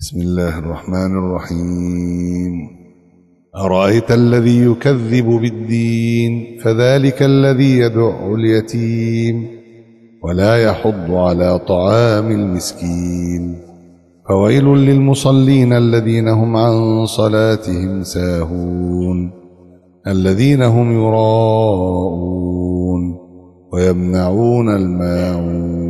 بسم الله الرحمن الرحيم. أرأيت الذي يكذب بالدين فذلك الذي يدع اليتيم ولا يحض على طعام المسكين. فويل للمصلين الذين هم عن صلاتهم ساهون الذين هم يراءون ويمنعون الماعون.